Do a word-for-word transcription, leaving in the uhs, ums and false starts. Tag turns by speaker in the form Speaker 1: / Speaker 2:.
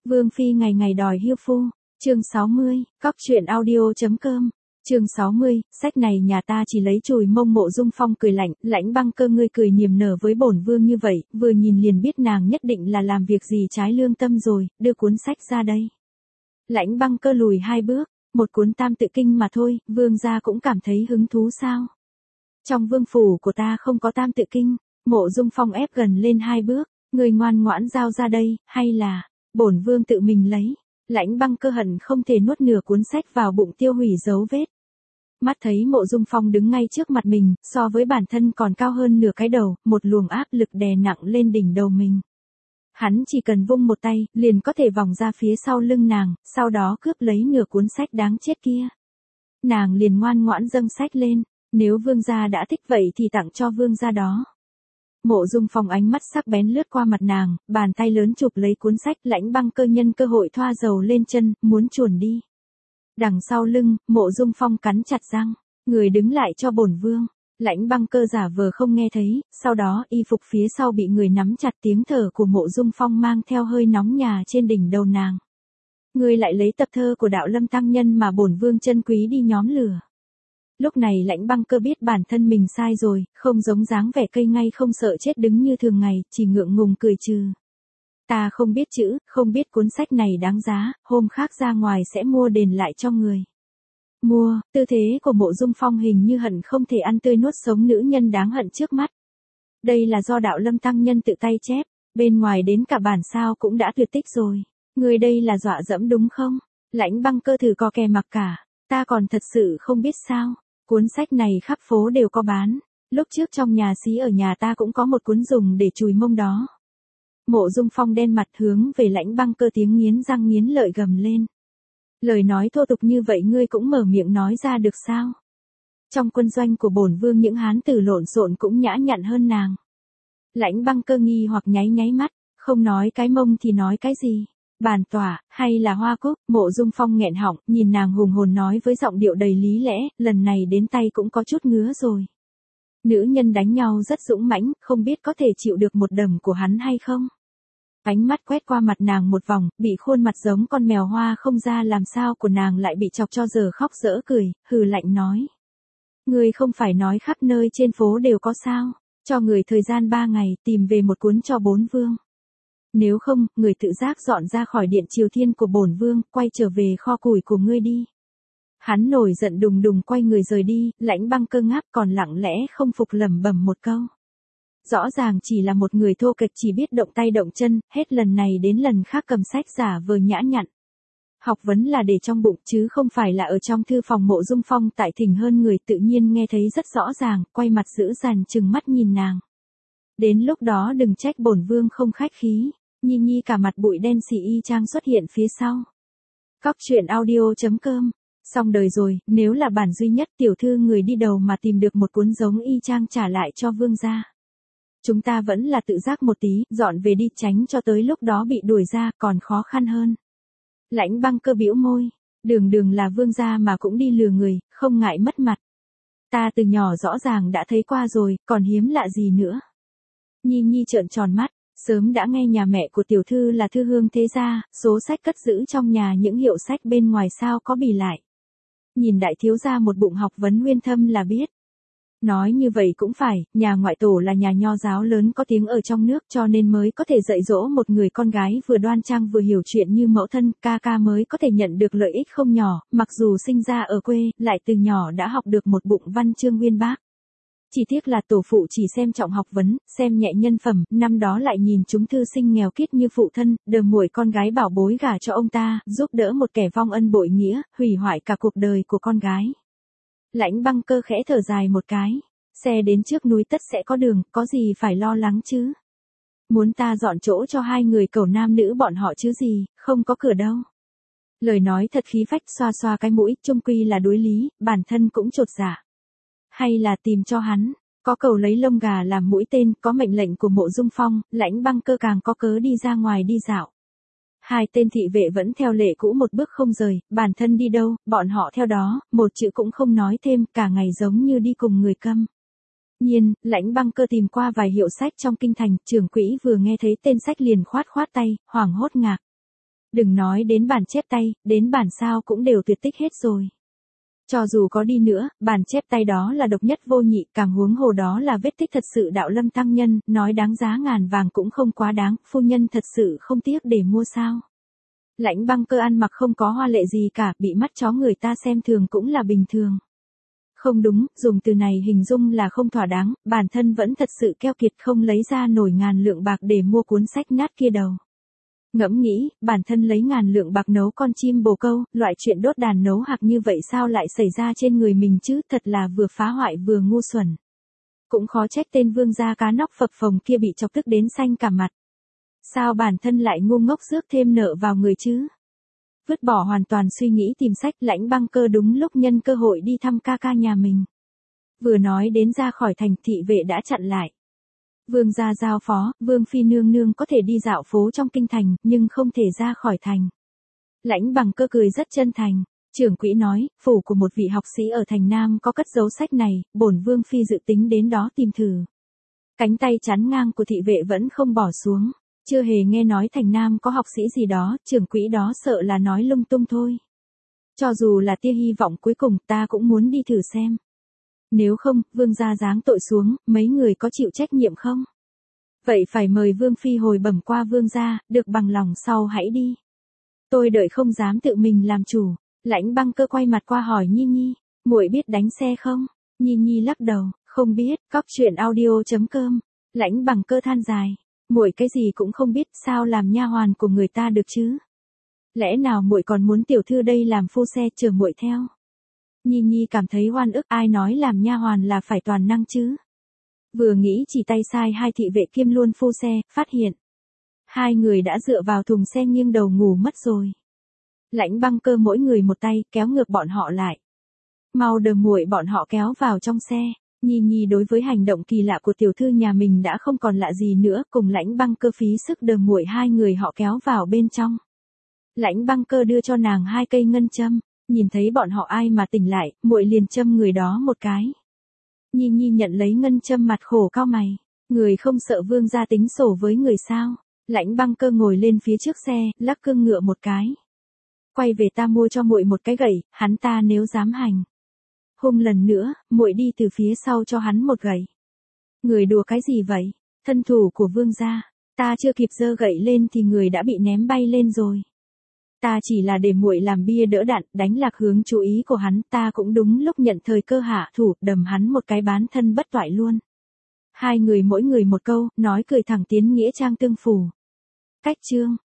Speaker 1: Vương phi ngày ngày đòi hiêu phu, chương sáu mươi, cóc truyện audio.com, chương sáu mươi, sách này nhà ta chỉ lấy chùi mông. Mộ Dung Phong cười lạnh, Lãnh Băng Cơ ngươi cười niềm nở với bổn vương như vậy, vừa nhìn liền biết nàng nhất định là làm việc gì trái lương tâm rồi, đưa cuốn sách ra đây. Lãnh Băng Cơ lùi hai bước, một cuốn Tam Tự Kinh mà thôi, vương gia cũng cảm thấy hứng thú sao? Trong vương phủ của ta không có Tam Tự Kinh. Mộ Dung Phong ép gần lên hai bước, ngươi ngoan ngoãn giao ra đây, hay là bổn vương tự mình lấy. Lãnh Băng Cơ hận không thể nuốt nửa cuốn sách vào bụng tiêu hủy dấu vết. Mắt thấy Mộ Dung Phong đứng ngay trước mặt mình, so với bản thân còn cao hơn nửa cái đầu, một luồng áp lực đè nặng lên đỉnh đầu mình. Hắn chỉ cần vung một tay, liền có thể vòng ra phía sau lưng nàng, sau đó cướp lấy nửa cuốn sách đáng chết kia. Nàng liền ngoan ngoãn dâng sách lên, nếu vương gia đã thích vậy thì tặng cho vương gia đó. Mộ Dung Phong ánh mắt sắc bén lướt qua mặt nàng, bàn tay lớn chụp lấy cuốn sách. Lãnh Băng Cơ nhân cơ hội thoa dầu lên chân, muốn chuồn đi. Đằng sau lưng, Mộ Dung Phong cắn chặt răng, người đứng lại cho bổn vương. Lãnh Băng Cơ giả vờ không nghe thấy, sau đó y phục phía sau bị người nắm chặt, tiếng thở của Mộ Dung Phong mang theo hơi nóng nhà trên đỉnh đầu nàng. Ngươi lại lấy tập thơ của Đạo Lâm tăng nhân mà bổn vương chân quý đi nhóm lửa. Lúc này Lãnh Băng Cơ biết bản thân mình sai rồi, không giống dáng vẻ cây ngay không sợ chết đứng như thường ngày, chỉ ngượng ngùng cười trừ. Ta không biết chữ, không biết cuốn sách này đáng giá, hôm khác ra ngoài sẽ mua đền lại cho người. Mua, tư thế của Mộ Dung Phong hình như hận không thể ăn tươi nuốt sống nữ nhân đáng hận trước mắt. Đây là do Đạo Lâm tăng nhân tự tay chép, bên ngoài đến cả bản sao cũng đã tuyệt tích rồi. Người đây là dọa dẫm đúng không? Lãnh Băng Cơ thử co kè mặc cả, ta còn thật sự không biết sao. Cuốn sách này khắp phố đều có bán, lúc trước trong nhà xí ở nhà ta cũng có một cuốn dùng để chùi mông đó. Mộ Dung Phong đen mặt hướng về Lãnh Băng Cơ tiếng nghiến răng nghiến lợi gầm lên. Lời nói thô tục như vậy ngươi cũng mở miệng nói ra được sao? Trong quân doanh của bổn vương những hán tử lộn xộn cũng nhã nhặn hơn nàng. Lãnh Băng Cơ nghi hoặc nháy nháy mắt, không nói cái mông thì nói cái gì? Bàn tỏa, hay là hoa cúc? Mộ Dung Phong nghẹn họng, nhìn nàng hùng hồn nói với giọng điệu đầy lý lẽ, lần này đến tay cũng có chút ngứa rồi. Nữ nhân đánh nhau rất dũng mãnh, không biết có thể chịu được một đầm của hắn hay không? Ánh mắt quét qua mặt nàng một vòng, bị khuôn mặt giống con mèo hoa không ra làm sao của nàng lại bị chọc cho giờ khóc dở cười, hừ lạnh nói. Ngươi không phải nói khắp nơi trên phố đều có sao, cho người thời gian ba ngày tìm về một cuốn cho bốn vương. Nếu không, người tự giác dọn ra khỏi điện Triều Thiên của bổn vương, quay trở về kho củi của ngươi đi. Hắn nổi giận đùng đùng quay người rời đi, Lãnh Băng Cơ ngáp còn lặng lẽ không phục lẩm bẩm một câu. Rõ ràng chỉ là một người thô kệch chỉ biết động tay động chân, hết lần này đến lần khác cầm sách giả vờ nhã nhặn. Học vấn là để trong bụng chứ không phải là ở trong thư phòng. Mộ Dung Phong tại thỉnh hơn người tự nhiên nghe thấy rất rõ ràng, quay mặt dữ dằn trừng mắt nhìn nàng. Đến lúc đó đừng trách bổn vương không khách khí. Nhi Nhi cả mặt bụi đen xì y chang xuất hiện phía sau. Cóc truyện audio.com. Xong đời rồi, nếu là bản duy nhất tiểu thư người đi đầu mà tìm được một cuốn giống y chang trả lại cho vương gia. Chúng ta vẫn là tự giác một tí, dọn về đi tránh cho tới lúc đó bị đuổi ra còn khó khăn hơn. Lãnh Băng Cơ bĩu môi, đường đường là vương gia mà cũng đi lừa người, không ngại mất mặt. Ta từ nhỏ rõ ràng đã thấy qua rồi, còn hiếm lạ gì nữa. Nhi Nhi trợn tròn mắt. Sớm đã nghe nhà mẹ của tiểu thư là thư hương thế gia, số sách cất giữ trong nhà những hiệu sách bên ngoài sao có bì lại. Nhìn đại thiếu gia một bụng học vấn uyên thâm là biết. Nói như vậy cũng phải, nhà ngoại tổ là nhà nho giáo lớn có tiếng ở trong nước cho nên mới có thể dạy dỗ một người con gái vừa đoan trang vừa hiểu chuyện như mẫu thân, ca ca mới có thể nhận được lợi ích không nhỏ, mặc dù sinh ra ở quê, lại từ nhỏ đã học được một bụng văn chương uyên bác. Chỉ tiếc là tổ phụ chỉ xem trọng học vấn, xem nhẹ nhân phẩm, năm đó lại nhìn chúng thư sinh nghèo kiết như phụ thân, đờ muội con gái bảo bối gả cho ông ta, giúp đỡ một kẻ vong ân bội nghĩa, hủy hoại cả cuộc đời của con gái. Lãnh Băng Cơ khẽ thở dài một cái, xe đến trước núi tất sẽ có đường, có gì phải lo lắng chứ. Muốn ta dọn chỗ cho hai người cẩu nam nữ bọn họ chứ gì, không có cửa đâu. Lời nói thật khí phách, xoa xoa cái mũi, chung quy là đối lý, bản thân cũng chột dạ. Hay là tìm cho hắn, có cầu lấy lông gà làm mũi tên, có mệnh lệnh của Mộ Dung Phong, Lãnh Băng Cơ càng có cớ đi ra ngoài đi dạo. Hai tên thị vệ vẫn theo lệ cũ một bước không rời, bản thân đi đâu, bọn họ theo đó, một chữ cũng không nói thêm, cả ngày giống như đi cùng người câm. Nhiên, Lãnh Băng Cơ tìm qua vài hiệu sách trong kinh thành, trưởng quỹ vừa nghe thấy tên sách liền khoát khoát tay, hoảng hốt ngạc. Đừng nói đến bản chép tay, đến bản sao cũng đều tuyệt tích hết rồi. Cho dù có đi nữa, bản chép tay đó là độc nhất vô nhị, càng huống hồ đó là vết tích thật sự đạo lâm tăng nhân, nói đáng giá ngàn vàng cũng không quá đáng, phu nhân thật sự không tiếc để mua sao. Lãnh Băng Cơ ăn mặc không có hoa lệ gì cả, bị mắt chó người ta xem thường cũng là bình thường. Không đúng, dùng từ này hình dung là không thỏa đáng, bản thân vẫn thật sự keo kiệt không lấy ra nổi ngàn lượng bạc để mua cuốn sách nát kia đâu. Ngẫm nghĩ, bản thân lấy ngàn lượng bạc nấu con chim bồ câu, loại chuyện đốt đàn nấu hạc như vậy sao lại xảy ra trên người mình chứ, thật là vừa phá hoại vừa ngu xuẩn. Cũng khó trách tên vương gia cá nóc phập phồng kia bị chọc tức đến xanh cả mặt. Sao bản thân lại ngu ngốc rước thêm nợ vào người chứ? Vứt bỏ hoàn toàn suy nghĩ tìm sách, Lãnh Băng Cơ đúng lúc nhân cơ hội đi thăm ca ca nhà mình. Vừa nói đến ra khỏi thành, thị vệ đã chặn lại. Vương gia giao phó, Vương phi nương nương có thể đi dạo phố trong kinh thành, nhưng không thể ra khỏi thành. Lãnh Bằng Cơ cười rất chân thành. Trưởng quỹ nói, phủ của một vị học sĩ ở thành Nam có cất giấu sách này, bổn Vương phi dự tính đến đó tìm thử. Cánh tay chắn ngang của thị vệ vẫn không bỏ xuống. Chưa hề nghe nói thành Nam có học sĩ gì đó, trưởng quỹ đó sợ là nói lung tung thôi. Cho dù là tia hy vọng cuối cùng, ta cũng muốn đi thử xem. Nếu không, vương gia giáng tội xuống, mấy người có chịu trách nhiệm không? Vậy phải mời vương phi hồi bẩm qua vương gia, được bằng lòng sau hãy đi. Tôi đợi không dám tự mình làm chủ. Lãnh Băng Cơ quay mặt qua hỏi Nhi Nhi, muội biết đánh xe không? Nhi Nhi lắc đầu, không biết. Cóc truyện audio chấm com. Lãnh Băng Cơ than dài, muội cái gì cũng không biết, sao làm nha hoàn của người ta được chứ? Lẽ nào muội còn muốn tiểu thư đây làm phu xe chở muội theo? Nhi Nhi cảm thấy oan ức, ai nói làm nha hoàn là phải toàn năng chứ? Vừa nghĩ chỉ tay sai hai thị vệ kiêm luôn phu xe, phát hiện hai người đã dựa vào thùng xe nghiêng đầu ngủ mất rồi. Lãnh Băng Cơ mỗi người một tay kéo ngược bọn họ lại. Mau đờ muội bọn họ kéo vào trong xe. Nhi Nhi đối với hành động kỳ lạ của tiểu thư nhà mình đã không còn lạ gì nữa, cùng Lãnh Băng Cơ phí sức đờ muội hai người họ kéo vào bên trong. Lãnh Băng Cơ đưa cho nàng hai cây ngân châm, nhìn thấy bọn họ ai mà tỉnh lại, muội liền châm người đó một cái. Nhi Nhi nhận lấy ngân châm mặt khổ cau mày, người không sợ vương gia tính sổ với người sao? Lãnh Băng Cơ ngồi lên phía trước xe, lắc cương ngựa một cái. Quay về ta mua cho muội một cái gậy, hắn ta nếu dám hành hung lần nữa, muội đi từ phía sau cho hắn một gậy. Người đùa cái gì vậy? Thân thủ của vương gia, ta chưa kịp giơ gậy lên thì người đã bị ném bay lên rồi. Ta chỉ là để muội làm bia đỡ đạn, đánh lạc hướng chú ý của hắn, ta cũng đúng lúc nhận thời cơ hạ thủ, đầm hắn một cái bán thân bất toại luôn. Hai người mỗi người một câu, nói cười thẳng tiến nghĩa trang tương phủ. Cách chương